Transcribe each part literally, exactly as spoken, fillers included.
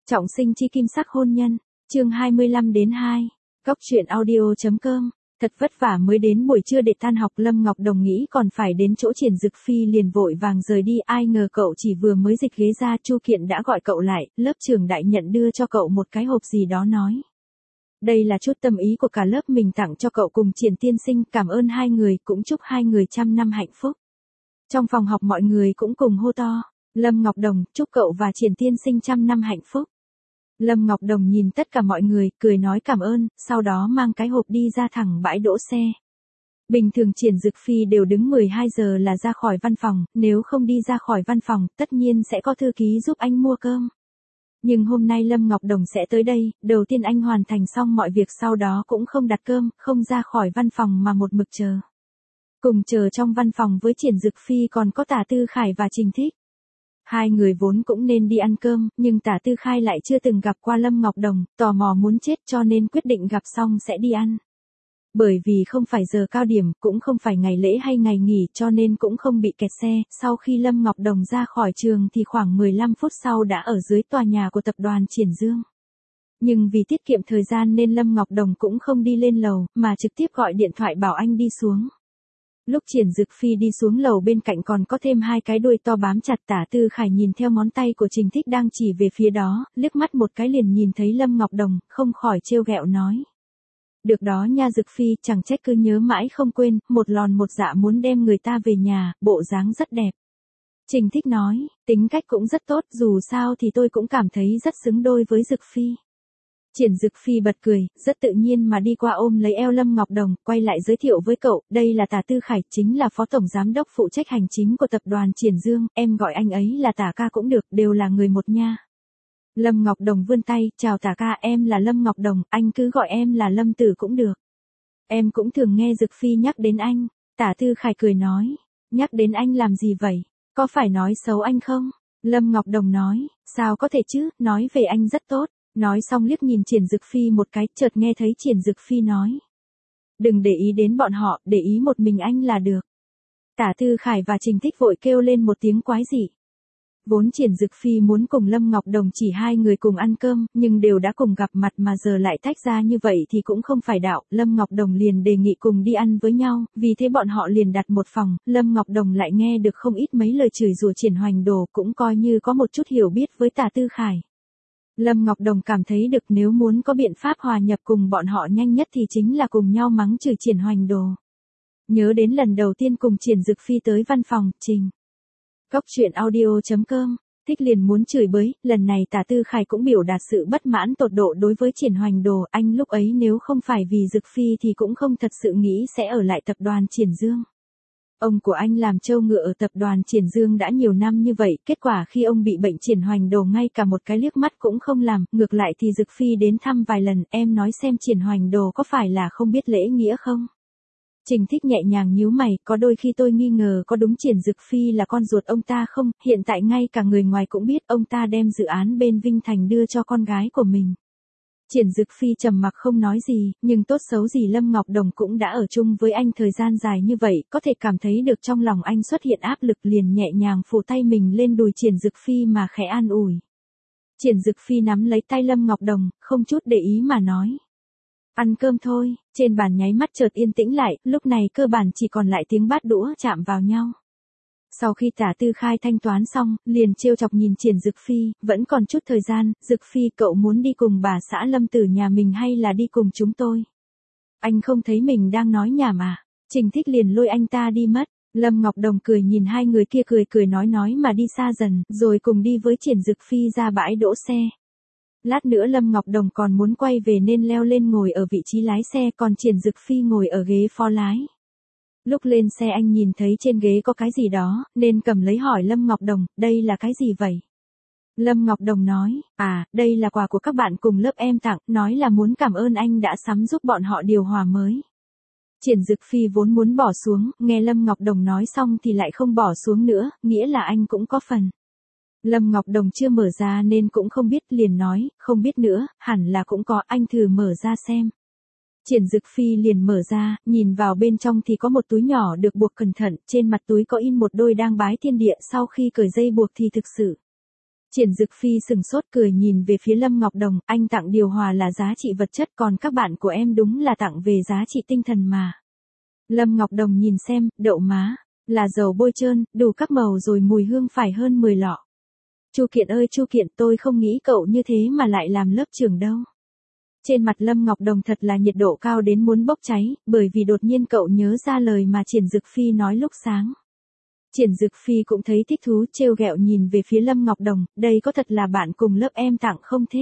Trọng sinh chi kim sắc hôn nhân, chương hai mươi lăm đến hai. Góc truyện audio.com. Thật vất vả mới đến buổi trưa để tan học, Lâm Ngọc Đồng nghĩ còn phải đến chỗ Triển Dực Phi liền vội vàng rời đi, ai ngờ cậu chỉ vừa mới dịch ghế ra, Chu Kiện đã gọi cậu lại, lớp trưởng đại nhận đưa cho cậu một cái hộp gì đó nói. Đây là chút tâm ý của cả lớp mình tặng cho cậu cùng Triển tiên sinh, cảm ơn hai người, cũng chúc hai người trăm năm hạnh phúc. Trong phòng học mọi người cũng cùng hô to, Lâm Ngọc Đồng, chúc cậu và Triển tiên sinh trăm năm hạnh phúc. Lâm Ngọc Đồng nhìn tất cả mọi người, cười nói cảm ơn, sau đó mang cái hộp đi ra thẳng bãi đỗ xe. Bình thường Triển Dực Phi đều đứng mười hai giờ là ra khỏi văn phòng, nếu không đi ra khỏi văn phòng, tất nhiên sẽ có thư ký giúp anh mua cơm. Nhưng hôm nay Lâm Ngọc Đồng sẽ tới đây, đầu tiên anh hoàn thành xong mọi việc, sau đó cũng không đặt cơm, không ra khỏi văn phòng mà một mực chờ. Cùng chờ trong văn phòng với Triển Dực Phi còn có Tả Tư Khải và Trình Thích. Hai người vốn cũng nên đi ăn cơm, nhưng Tả Tư Khai lại chưa từng gặp qua Lâm Ngọc Đồng, tò mò muốn chết cho nên quyết định gặp xong sẽ đi ăn. Bởi vì không phải giờ cao điểm, cũng không phải ngày lễ hay ngày nghỉ cho nên cũng không bị kẹt xe, sau khi Lâm Ngọc Đồng ra khỏi trường thì khoảng mười lăm phút sau đã ở dưới tòa nhà của tập đoàn Triển Dương. Nhưng vì tiết kiệm thời gian nên Lâm Ngọc Đồng cũng không đi lên lầu, mà trực tiếp gọi điện thoại bảo anh đi xuống. Lúc Triển Dực Phi đi xuống lầu bên cạnh còn có thêm hai cái đuôi to bám chặt, Tả Tư Khải nhìn theo ngón tay của Trình Thích đang chỉ về phía đó, liếc mắt một cái liền nhìn thấy Lâm Ngọc Đồng, không khỏi trêu ghẹo nói. Được đó nha Dực Phi, chẳng trách cứ nhớ mãi không quên, một lòn một dạ muốn đem người ta về nhà, bộ dáng rất đẹp. Trình Thích nói, tính cách cũng rất tốt, dù sao thì tôi cũng cảm thấy rất xứng đôi với Dực Phi. Triển Dực Phi bật cười, rất tự nhiên mà đi qua ôm lấy eo Lâm Ngọc Đồng, quay lại giới thiệu với cậu, đây là Tả Tư Khải, chính là phó tổng giám đốc phụ trách hành chính của tập đoàn Triển Dương, em gọi anh ấy là Tả ca cũng được, đều là người một nha. Lâm Ngọc Đồng vươn tay, chào Tả ca, em là Lâm Ngọc Đồng, anh cứ gọi em là Lâm Tử cũng được. Em cũng thường nghe Dực Phi nhắc đến anh. Tả Tư Khải cười nói, nhắc đến anh làm gì vậy, có phải nói xấu anh không? Lâm Ngọc Đồng nói, sao có thể chứ, nói về anh rất tốt. Nói xong liếc nhìn Triển Dực Phi một cái, chợt nghe thấy Triển Dực Phi nói. Đừng để ý đến bọn họ, để ý một mình anh là được. Tả Tư Khải và Trình Thích vội kêu lên một tiếng quái dị. Vốn Triển Dực Phi muốn cùng Lâm Ngọc Đồng chỉ hai người cùng ăn cơm, nhưng đều đã cùng gặp mặt mà giờ lại tách ra như vậy thì cũng không phải đạo, Lâm Ngọc Đồng liền đề nghị cùng đi ăn với nhau, vì thế bọn họ liền đặt một phòng, Lâm Ngọc Đồng lại nghe được không ít mấy lời chửi rủa Triển Hoành Đồ, cũng coi như có một chút hiểu biết với Tả Tư Khải. Lâm Ngọc Đồng cảm thấy được nếu muốn có biện pháp hòa nhập cùng bọn họ nhanh nhất thì chính là cùng nhau mắng chửi Triển Hoành Đồ. Nhớ đến lần đầu tiên cùng Triển Dực Phi tới văn phòng, Trình. Góc truyện audio.com, Thích liền muốn chửi bới, lần này Tả Tư Khải cũng biểu đạt sự bất mãn tột độ đối với Triển Hoành Đồ, anh lúc ấy nếu không phải vì Dực Phi thì cũng không thật sự nghĩ sẽ ở lại tập đoàn Triển Dương. Ông của anh làm trâu ngựa ở tập đoàn Triển Dương đã nhiều năm như vậy, kết quả khi ông bị bệnh Triển Hoành Đồ ngay cả một cái liếc mắt cũng không làm, ngược lại thì Dực Phi đến thăm vài lần, em nói xem Triển Hoành Đồ có phải là không biết lễ nghĩa không? Trình Thích nhẹ nhàng nhíu mày, có đôi khi tôi nghi ngờ có đúng Triển Dực Phi là con ruột ông ta không, hiện tại ngay cả người ngoài cũng biết ông ta đem dự án bên Vinh Thành đưa cho con gái của mình. Triển Dực Phi trầm mặc không nói gì, nhưng tốt xấu gì Lâm Ngọc Đồng cũng đã ở chung với anh thời gian dài như vậy, có thể cảm thấy được trong lòng anh xuất hiện áp lực, liền nhẹ nhàng phủ tay mình lên đùi Triển Dực Phi mà khẽ an ủi. Triển Dực Phi nắm lấy tay Lâm Ngọc Đồng, không chút để ý mà nói. Ăn cơm thôi, trên bàn nháy mắt chợt yên tĩnh lại, lúc này cơ bản chỉ còn lại tiếng bát đũa chạm vào nhau. Sau khi Tả Tư Khai thanh toán xong, liền trêu chọc nhìn Triển Dực Phi, vẫn còn chút thời gian, Dực Phi cậu muốn đi cùng bà xã Lâm Tử nhà mình hay là đi cùng chúng tôi? Anh không thấy mình đang nói nhảm à? Trình Thích liền lôi anh ta đi mất. Lâm Ngọc Đồng cười nhìn hai người kia cười cười nói nói mà đi xa dần, rồi cùng đi với Triển Dực Phi ra bãi đỗ xe. Lát nữa Lâm Ngọc Đồng còn muốn quay về nên leo lên ngồi ở vị trí lái xe, còn Triển Dực Phi ngồi ở ghế phó lái. Lúc lên xe anh nhìn thấy trên ghế có cái gì đó, nên cầm lấy hỏi Lâm Ngọc Đồng, đây là cái gì vậy? Lâm Ngọc Đồng nói, à, đây là quà của các bạn cùng lớp em tặng, nói là muốn cảm ơn anh đã sắm giúp bọn họ điều hòa mới. Triển Dực Phi vốn muốn bỏ xuống, nghe Lâm Ngọc Đồng nói xong thì lại không bỏ xuống nữa, nghĩa là anh cũng có phần. Lâm Ngọc Đồng chưa mở ra nên cũng không biết, liền nói, không biết nữa, hẳn là cũng có, anh thử mở ra xem. Triển Dực Phi liền mở ra, nhìn vào bên trong thì có một túi nhỏ được buộc cẩn thận, trên mặt túi có in một đôi đang bái thiên địa, sau khi cởi dây buộc thì thực sự Triển Dực Phi sừng sốt cười nhìn về phía Lâm Ngọc Đồng, anh tặng điều hòa là giá trị vật chất còn các bạn của em đúng là tặng về giá trị tinh thần mà. Lâm Ngọc Đồng nhìn xem, đậu má, là dầu bôi trơn, đủ các màu rồi mùi hương phải hơn mười lọ. Chu Kiện ơi Chu Kiện, tôi không nghĩ cậu như thế mà lại làm lớp trưởng đâu. Trên mặt Lâm Ngọc Đồng thật là nhiệt độ cao đến muốn bốc cháy, bởi vì đột nhiên cậu nhớ ra lời mà Triển Dực Phi nói lúc sáng. Triển Dực Phi cũng thấy thích thú, trêu ghẹo nhìn về phía Lâm Ngọc Đồng, đây có thật là bạn cùng lớp em tặng không thế?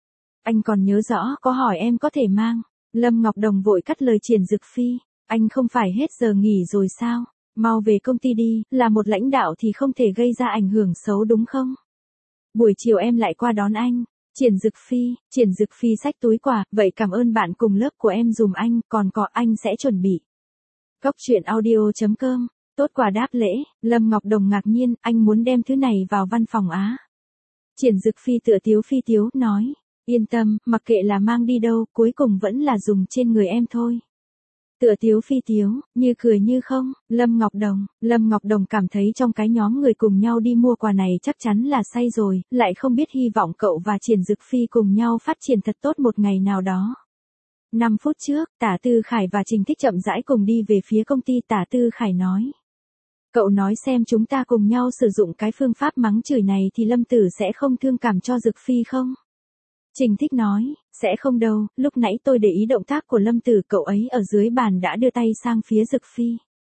Anh còn nhớ rõ, có hỏi em có thể mang. Lâm Ngọc Đồng vội cắt lời Triển Dực Phi, anh không phải hết giờ nghỉ rồi sao? Mau về công ty đi, là một lãnh đạo thì không thể gây ra ảnh hưởng xấu đúng không? Buổi chiều em lại qua đón anh. Triển Dực Phi, Triển Dực Phi xách túi quà, vậy cảm ơn bạn cùng lớp của em dùm anh, còn có anh sẽ chuẩn bị. Cốc truyện audio chấm com, tốt quà đáp lễ, Lâm Ngọc Đồng ngạc nhiên, anh muốn đem thứ này vào văn phòng á. Triển Dực Phi tựa tiếu phi tiếu, nói, yên tâm, mặc kệ là mang đi đâu, cuối cùng vẫn là dùng trên người em thôi. Tựa tiếu phi tiếu, như cười như không, Lâm Ngọc Đồng, Lâm Ngọc Đồng cảm thấy trong cái nhóm người cùng nhau đi mua quà này chắc chắn là say rồi, lại không biết hy vọng cậu và Triển Dực Phi cùng nhau phát triển thật tốt một ngày nào đó. năm phút trước, Tả Tư Khải và Trình Thích chậm rãi cùng đi về phía công ty. Tả Tư Khải nói, cậu nói xem chúng ta cùng nhau sử dụng cái phương pháp mắng chửi này thì Lâm Tử sẽ không thương cảm cho Dực Phi không? Trình Thích nói, sẽ không đâu, lúc nãy tôi để ý động tác của Lâm Tử, cậu ấy ở dưới bàn đã đưa tay sang phía Dực Phi.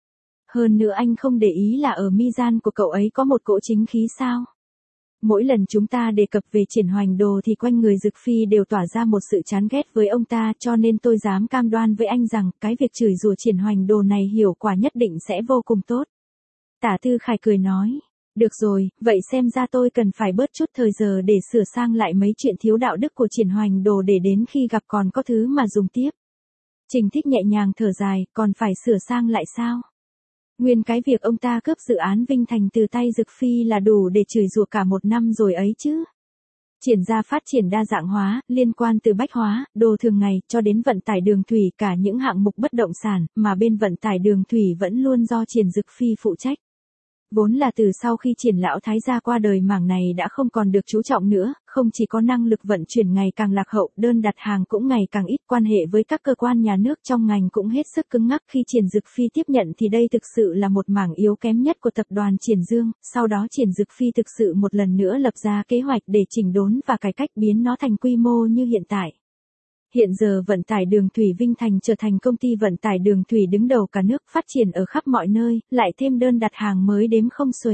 Hơn nữa anh không để ý là ở mi gian của cậu ấy có một cỗ chính khí sao? Mỗi lần chúng ta đề cập về Triển Hoành Đồ thì quanh người Dực Phi đều tỏa ra một sự chán ghét với ông ta, cho nên tôi dám cam đoan với anh rằng cái việc chửi rủa Triển Hoành Đồ này hiệu quả nhất định sẽ vô cùng tốt. Tả Tư Khải cười nói, được rồi, vậy xem ra tôi cần phải bớt chút thời giờ để sửa sang lại mấy chuyện thiếu đạo đức của Triển Hoành Đồ để đến khi gặp còn có thứ mà dùng tiếp. Trình Thích nhẹ nhàng thở dài, còn phải sửa sang lại sao? Nguyên cái việc ông ta cướp dự án Vinh Thành từ tay Dực Phi là đủ để chửi rủa cả một năm rồi ấy chứ. Triển gia phát triển đa dạng hóa, liên quan từ bách hóa, đồ thường ngày, cho đến vận tải đường thủy, cả những hạng mục bất động sản, mà bên vận tải đường thủy vẫn luôn do Triển Dực Phi phụ trách. Vốn là từ sau khi Triển lão thái gia qua đời mảng này đã không còn được chú trọng nữa, không chỉ có năng lực vận chuyển ngày càng lạc hậu, đơn đặt hàng cũng ngày càng ít, quan hệ với các cơ quan nhà nước trong ngành cũng hết sức cứng ngắc. Khi Triển Dực Phi tiếp nhận thì đây thực sự là một mảng yếu kém nhất của tập đoàn Triển Dương, sau đó Triển Dực Phi thực sự một lần nữa lập ra kế hoạch để chỉnh đốn và cải cách biến nó thành quy mô như hiện tại. Hiện giờ vận tải đường thủy Vinh Thành trở thành công ty vận tải đường thủy đứng đầu cả nước, phát triển ở khắp mọi nơi, lại thêm đơn đặt hàng mới đếm không xuể.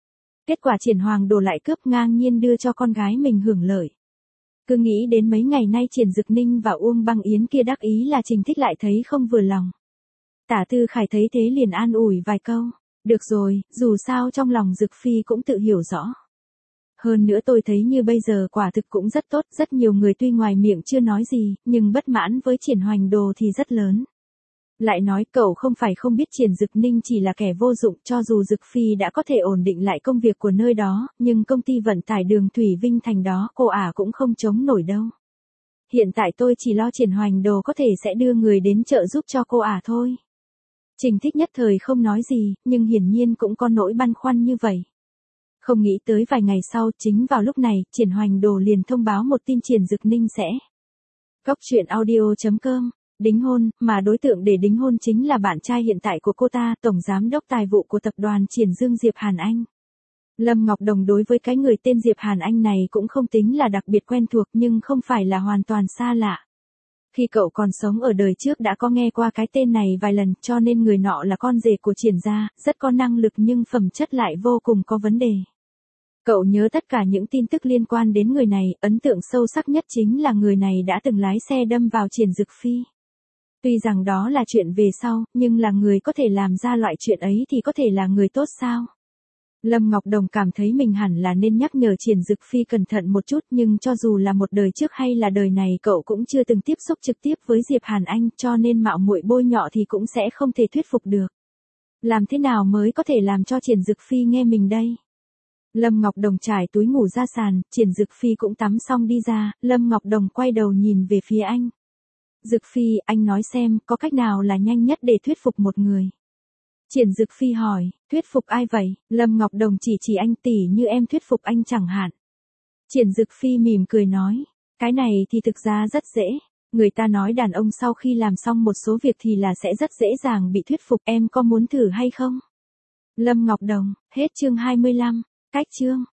Kết quả Triển Hoành Đồ lại cướp ngang nhiên đưa cho con gái mình hưởng lợi. Cứ nghĩ đến mấy ngày nay Triển Dực Ninh và Uông Băng Yến kia đắc ý là Trình Thích lại thấy không vừa lòng. Tả Tư Khải thấy thế liền an ủi vài câu, được rồi, dù sao trong lòng Dực Phi cũng tự hiểu rõ. Hơn nữa tôi thấy như bây giờ quả thực cũng rất tốt, rất nhiều người tuy ngoài miệng chưa nói gì, nhưng bất mãn với Triển Hoành Đồ thì rất lớn. Lại nói cậu không phải không biết Triển Dực Ninh chỉ là kẻ vô dụng, cho dù Dực Phi đã có thể ổn định lại công việc của nơi đó, nhưng công ty vận tải đường thủy Vinh Thành đó cô ả cũng không chống nổi đâu. Hiện tại tôi chỉ lo Triển Hoành Đồ có thể sẽ đưa người đến trợ giúp cho cô ả thôi. Trình Thích nhất thời không nói gì, nhưng hiển nhiên cũng có nỗi băn khoăn như vậy. Không nghĩ tới vài ngày sau, chính vào lúc này, Triển Hoành Đồ liền thông báo một tin Triển Dực Ninh sẽ cốc truyện audio chấm com đính hôn, mà đối tượng để đính hôn chính là bạn trai hiện tại của cô ta, tổng giám đốc tài vụ của tập đoàn Triển Dương Diệp Hàn Anh. Lâm Ngọc Đồng đối với cái người tên Diệp Hàn Anh này cũng không tính là đặc biệt quen thuộc, nhưng không phải là hoàn toàn xa lạ. Khi cậu còn sống ở đời trước đã có nghe qua cái tên này vài lần, cho nên người nọ là con rể của Triển gia, rất có năng lực nhưng phẩm chất lại vô cùng có vấn đề. Cậu nhớ tất cả những tin tức liên quan đến người này, ấn tượng sâu sắc nhất chính là người này đã từng lái xe đâm vào Triển Dực Phi. Tuy rằng đó là chuyện về sau, nhưng là người có thể làm ra loại chuyện ấy thì có thể là người tốt sao? Lâm Ngọc Đồng cảm thấy mình hẳn là nên nhắc nhở Triển Dực Phi cẩn thận một chút, nhưng cho dù là một đời trước hay là đời này cậu cũng chưa từng tiếp xúc trực tiếp với Diệp Hàn Anh, cho nên mạo muội bôi nhọ thì cũng sẽ không thể thuyết phục được. Làm thế nào mới có thể làm cho Triển Dực Phi nghe mình đây? Lâm Ngọc Đồng trải túi ngủ ra sàn, Triển Dực Phi cũng tắm xong đi ra, Lâm Ngọc Đồng quay đầu nhìn về phía anh. Dực Phi, anh nói xem, có cách nào là nhanh nhất để thuyết phục một người? Triển Dực Phi hỏi, thuyết phục ai vậy? Lâm Ngọc Đồng chỉ chỉ anh, tỉ như em thuyết phục anh chẳng hạn. Triển Dực Phi mỉm cười nói, cái này thì thực ra rất dễ. Người ta nói đàn ông sau khi làm xong một số việc thì là sẽ rất dễ dàng bị thuyết phục, em có muốn thử hay không? Lâm Ngọc Đồng, hết chương hai mươi lăm, cách chương.